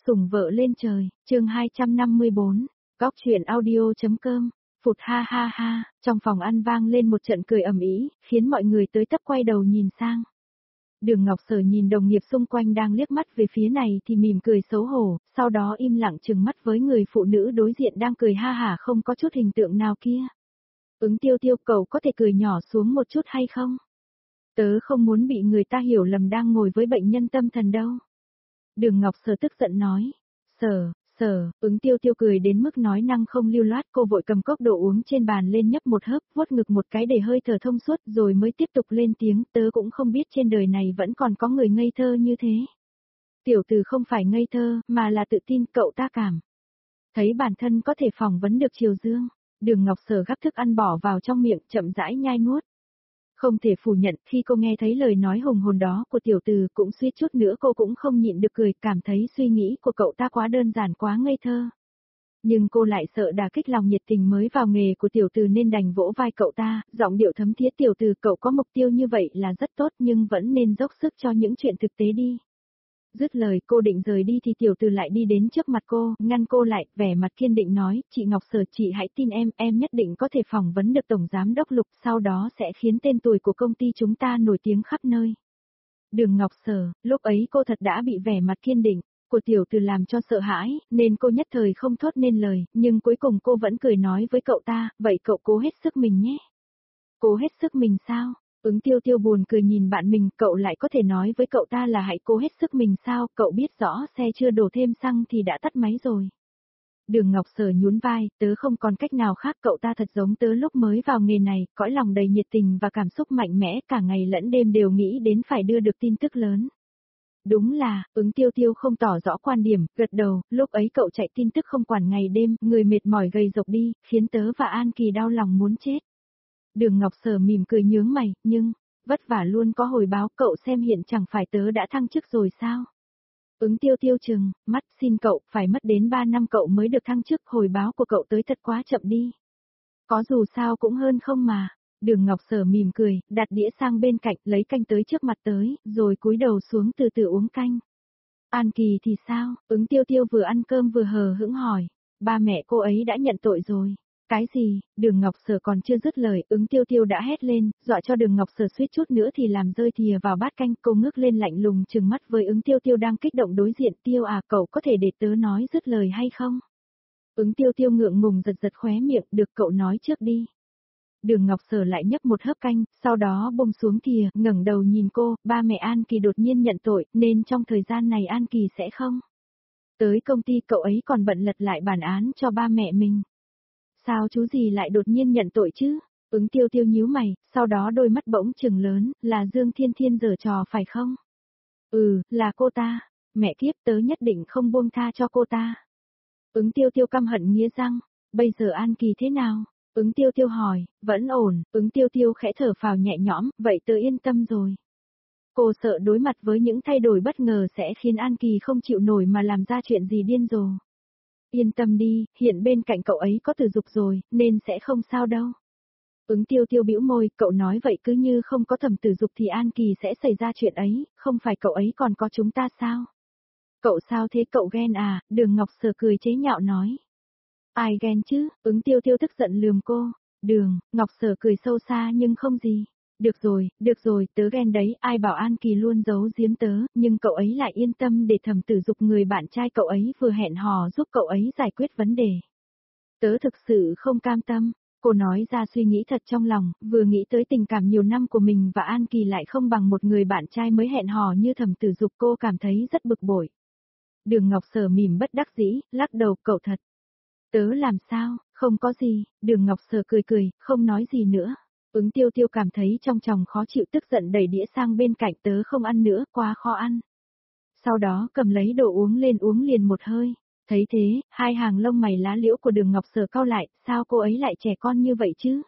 Sủng vợ lên trời, chương 254, góc truyện audio.com, phụt ha ha ha, trong phòng ăn vang lên một trận cười ầm ĩ, khiến mọi người tới tấp quay đầu nhìn sang. Đường Ngọc Sở nhìn đồng nghiệp xung quanh đang liếc mắt về phía này thì mỉm cười xấu hổ, sau đó im lặng trừng mắt với người phụ nữ đối diện đang cười ha hả không có chút hình tượng nào kia. Ứng Tiêu Tiêu, cậu có thể cười nhỏ xuống một chút hay không? Tớ không muốn bị người ta hiểu lầm đang ngồi với bệnh nhân tâm thần đâu. Đường Ngọc Sở tức giận nói. Ứng Tiêu Tiêu cười đến mức nói năng không lưu loát, cô vội cầm cốc đồ uống trên bàn lên nhấp một hớp, vuốt ngực một cái để hơi thở thông suốt rồi mới tiếp tục lên tiếng, tớ cũng không biết trên đời này vẫn còn có người ngây thơ như thế. Tiểu tử không phải ngây thơ, mà là tự tin, cậu ta cảm thấy bản thân có thể phỏng vấn được Triều Dương. Đường Ngọc Sở gắp thức ăn bỏ vào trong miệng, chậm rãi nhai nuốt. Không thể phủ nhận, khi cô nghe thấy lời nói hùng hồn đó của tiểu tử cũng suýt chút nữa cô cũng không nhịn được cười, cảm thấy suy nghĩ của cậu ta quá đơn giản, quá ngây thơ. Nhưng cô lại sợ đả kích lòng nhiệt tình mới vào nghề của tiểu tử nên đành vỗ vai cậu ta, giọng điệu thấm thiết, tiểu tử, cậu có mục tiêu như vậy là rất tốt nhưng vẫn nên dốc sức cho những chuyện thực tế đi. Dứt lời cô định rời đi thì tiểu tử lại đi đến trước mặt cô, ngăn cô lại, vẻ mặt kiên định nói, chị Ngọc Sở, chị hãy tin em nhất định có thể phỏng vấn được Tổng Giám Đốc Lục, sau đó sẽ khiến tên tuổi của công ty chúng ta nổi tiếng khắp nơi. Đường Ngọc Sở, lúc ấy cô thật đã bị vẻ mặt kiên định của tiểu tử làm cho sợ hãi, nên cô nhất thời không thốt nên lời, nhưng cuối cùng cô vẫn cười nói với cậu ta, vậy cậu cố hết sức mình nhé. Cố hết sức mình sao? Ứng Tiêu Tiêu buồn cười nhìn bạn mình, cậu lại có thể nói với cậu ta là hãy cố hết sức mình sao, cậu biết rõ xe chưa đổ thêm xăng thì đã tắt máy rồi. Đường Ngọc Sở nhún vai, tớ không còn cách nào khác, cậu ta thật giống tớ lúc mới vào nghề này, cõi lòng đầy nhiệt tình và cảm xúc mạnh mẽ, cả ngày lẫn đêm đều nghĩ đến phải đưa được tin tức lớn. Đúng là, Ứng Tiêu Tiêu không tỏ rõ quan điểm, gật đầu, lúc ấy cậu chạy tin tức không quản ngày đêm, người mệt mỏi gầy rộc đi, khiến tớ và An Kỳ đau lòng muốn chết. Đường Ngọc Sở mỉm cười nhướng mày, nhưng, vất vả luôn có hồi báo, cậu xem hiện chẳng phải tớ đã thăng chức rồi sao? Ứng Tiêu Tiêu chừng mắt, xin cậu, phải mất đến 3 năm cậu mới được thăng chức, hồi báo của cậu tới thật quá chậm đi. Có dù sao cũng hơn không mà. Đường Ngọc Sở mỉm cười, đặt đĩa sang bên cạnh, lấy canh tới trước mặt tới, rồi cúi đầu xuống từ từ uống canh. An Kỳ thì sao? Ứng Tiêu Tiêu vừa ăn cơm vừa hờ hững hỏi. Ba mẹ cô ấy đã nhận tội rồi. Cái gì? Đường Ngọc Sở còn chưa dứt lời, Ứng Tiêu Tiêu đã hét lên, dọa cho Đường Ngọc Sở suýt chút nữa thì làm rơi thìa vào bát canh. Cô ngước lên lạnh lùng trừng mắt với Ứng Tiêu Tiêu đang kích động đối diện. Tiêu à, cậu có thể để tớ nói dứt lời hay không? Ứng Tiêu Tiêu ngượng ngùng giật giật khóe miệng, được, cậu nói trước đi. Đường Ngọc Sở lại nhấp một hớp canh, sau đó buông xuống thìa, ngẩng đầu nhìn cô, ba mẹ An Kỳ đột nhiên nhận tội, nên trong thời gian này An Kỳ sẽ không tới công ty, cậu ấy còn bận lật lại bản án cho ba mẹ mình. Sao chú gì lại đột nhiên nhận tội chứ? Ứng Tiêu Tiêu nhíu mày, sau đó đôi mắt bỗng trừng lớn, là Dương Thiên Thiên giở trò phải không? Ừ, là cô ta. Mẹ kiếp, tớ nhất định không buông tha cho cô ta. Ứng Tiêu Tiêu căm hận nghiến răng. Bây giờ An Kỳ thế nào? Ứng Tiêu Tiêu hỏi. Vẫn ổn. Ứng Tiêu Tiêu khẽ thở phào nhẹ nhõm, vậy tớ yên tâm rồi. Cô sợ đối mặt với những thay đổi bất ngờ sẽ khiến An Kỳ không chịu nổi mà làm ra chuyện gì điên rồ. Yên tâm đi, hiện bên cạnh cậu ấy có Tử Dục rồi, nên sẽ không sao đâu. Ứng Tiêu Tiêu bĩu môi, cậu nói vậy cứ như không có Thẩm Tử Dục thì An Kỳ sẽ xảy ra chuyện ấy, không phải cậu ấy còn có chúng ta sao? Cậu sao thế, cậu ghen à? Đường Ngọc Sở cười chế nhạo nói. Ai ghen chứ? Ứng Tiêu Tiêu tức giận lườm cô. Đường Ngọc Sở cười sâu xa nhưng không gì. Được rồi, tớ ghen đấy, ai bảo An Kỳ luôn giấu giếm tớ, nhưng cậu ấy lại yên tâm để Thẩm Tử Dục người bạn trai cậu ấy vừa hẹn hò giúp cậu ấy giải quyết vấn đề. Tớ thực sự không cam tâm, cô nói ra suy nghĩ thật trong lòng, vừa nghĩ tới tình cảm nhiều năm của mình và An Kỳ lại không bằng một người bạn trai mới hẹn hò như Thẩm Tử Dục, cô cảm thấy rất bực bội. Đường Ngọc Sở mỉm bất đắc dĩ, lắc đầu, cậu thật. Tớ làm sao, không có gì, Đường Ngọc Sở cười, không nói gì nữa. Ứng Tiêu Tiêu cảm thấy trong chồng khó chịu, tức giận đẩy đĩa sang bên cạnh, tớ không ăn nữa, quá khó ăn. Sau đó cầm lấy đồ uống lên uống liền một hơi. Thấy thế, hai hàng lông mày lá liễu của Đường Ngọc Sở cau lại, sao cô ấy lại trẻ con như vậy chứ?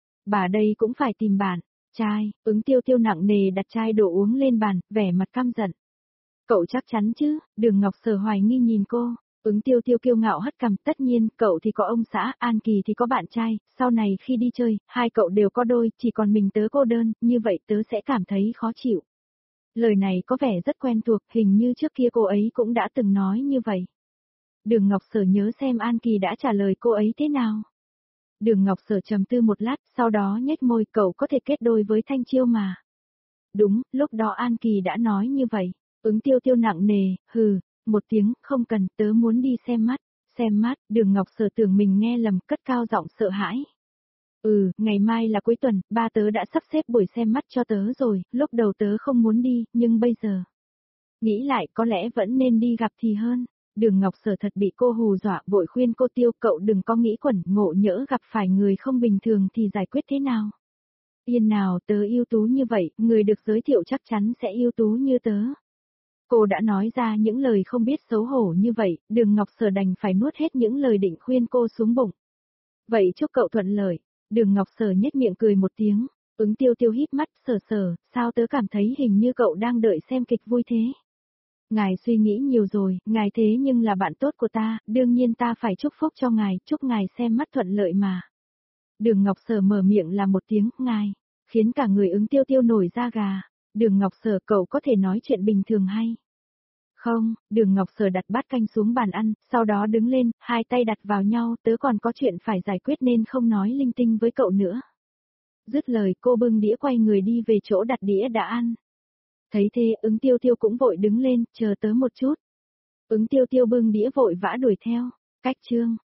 Bà đây cũng phải tìm bạn. Chai, Ứng Tiêu Tiêu nặng nề đặt chai đồ uống lên bàn, vẻ mặt căm giận. Cậu chắc chắn chứ? Đường Ngọc Sở hoài nghi nhìn cô. Ứng Tiêu Tiêu kiêu ngạo hất cằm, tất nhiên, cậu thì có ông xã, An Kỳ thì có bạn trai, sau này khi đi chơi, hai cậu đều có đôi, chỉ còn mình tớ cô đơn, như vậy tớ sẽ cảm thấy khó chịu. Lời này có vẻ rất quen thuộc, hình như trước kia cô ấy cũng đã từng nói như vậy. Đường Ngọc Sở nhớ xem An Kỳ đã trả lời cô ấy thế nào. Đường Ngọc Sở trầm tư một lát, sau đó nhếch môi, cậu có thể kết đôi với Thanh Chiêu mà. Đúng, lúc đó An Kỳ đã nói như vậy. Ứng Tiêu Tiêu nặng nề, hừ, một tiếng, không cần, tớ muốn đi xem mắt. Xem mắt, Đường Ngọc Sở tưởng mình nghe lầm, cất cao giọng sợ hãi. Ngày mai là cuối tuần, ba tớ đã sắp xếp buổi xem mắt cho tớ rồi, lúc đầu tớ không muốn đi, nhưng bây giờ. Nghĩ lại có lẽ vẫn nên đi gặp thì hơn. Đường Ngọc Sở thật bị cô hù dọa, vội khuyên cô Tiêu, cậu đừng có nghĩ quẩn, ngộ nhỡ gặp phải người không bình thường thì giải quyết thế nào. Yên nào, tớ ưu tú như vậy, người được giới thiệu chắc chắn sẽ ưu tú như tớ. Cô đã nói ra những lời không biết xấu hổ như vậy, Đường Ngọc Sở đành phải nuốt hết những lời định khuyên cô xuống bụng. Vậy chúc cậu thuận lợi. Đường Ngọc Sở nhếch miệng cười một tiếng, Ứng Tiêu Tiêu híp mắt, Sở, sao tớ cảm thấy hình như cậu đang đợi xem kịch vui thế. Ngài suy nghĩ nhiều rồi, ngài thế nhưng là bạn tốt của ta, đương nhiên ta phải chúc phúc cho ngài, chúc ngài xem mắt thuận lợi mà. Đường Ngọc Sở mở miệng là một tiếng, ngài, khiến cả người Ứng Tiêu Tiêu nổi da gà. Đường Ngọc Sở, cậu có thể nói chuyện bình thường hay? Không, Đường Ngọc Sở đặt bát canh xuống bàn ăn, sau đó đứng lên, hai tay đặt vào nhau, tớ còn có chuyện phải giải quyết nên không nói linh tinh với cậu nữa. Dứt lời cô bưng đĩa quay người đi về chỗ đặt đĩa đã ăn. Thấy thế, Ứng Tiêu Tiêu cũng vội đứng lên, chờ tớ một chút. Ứng Tiêu Tiêu bưng đĩa vội vã đuổi theo. Cách chương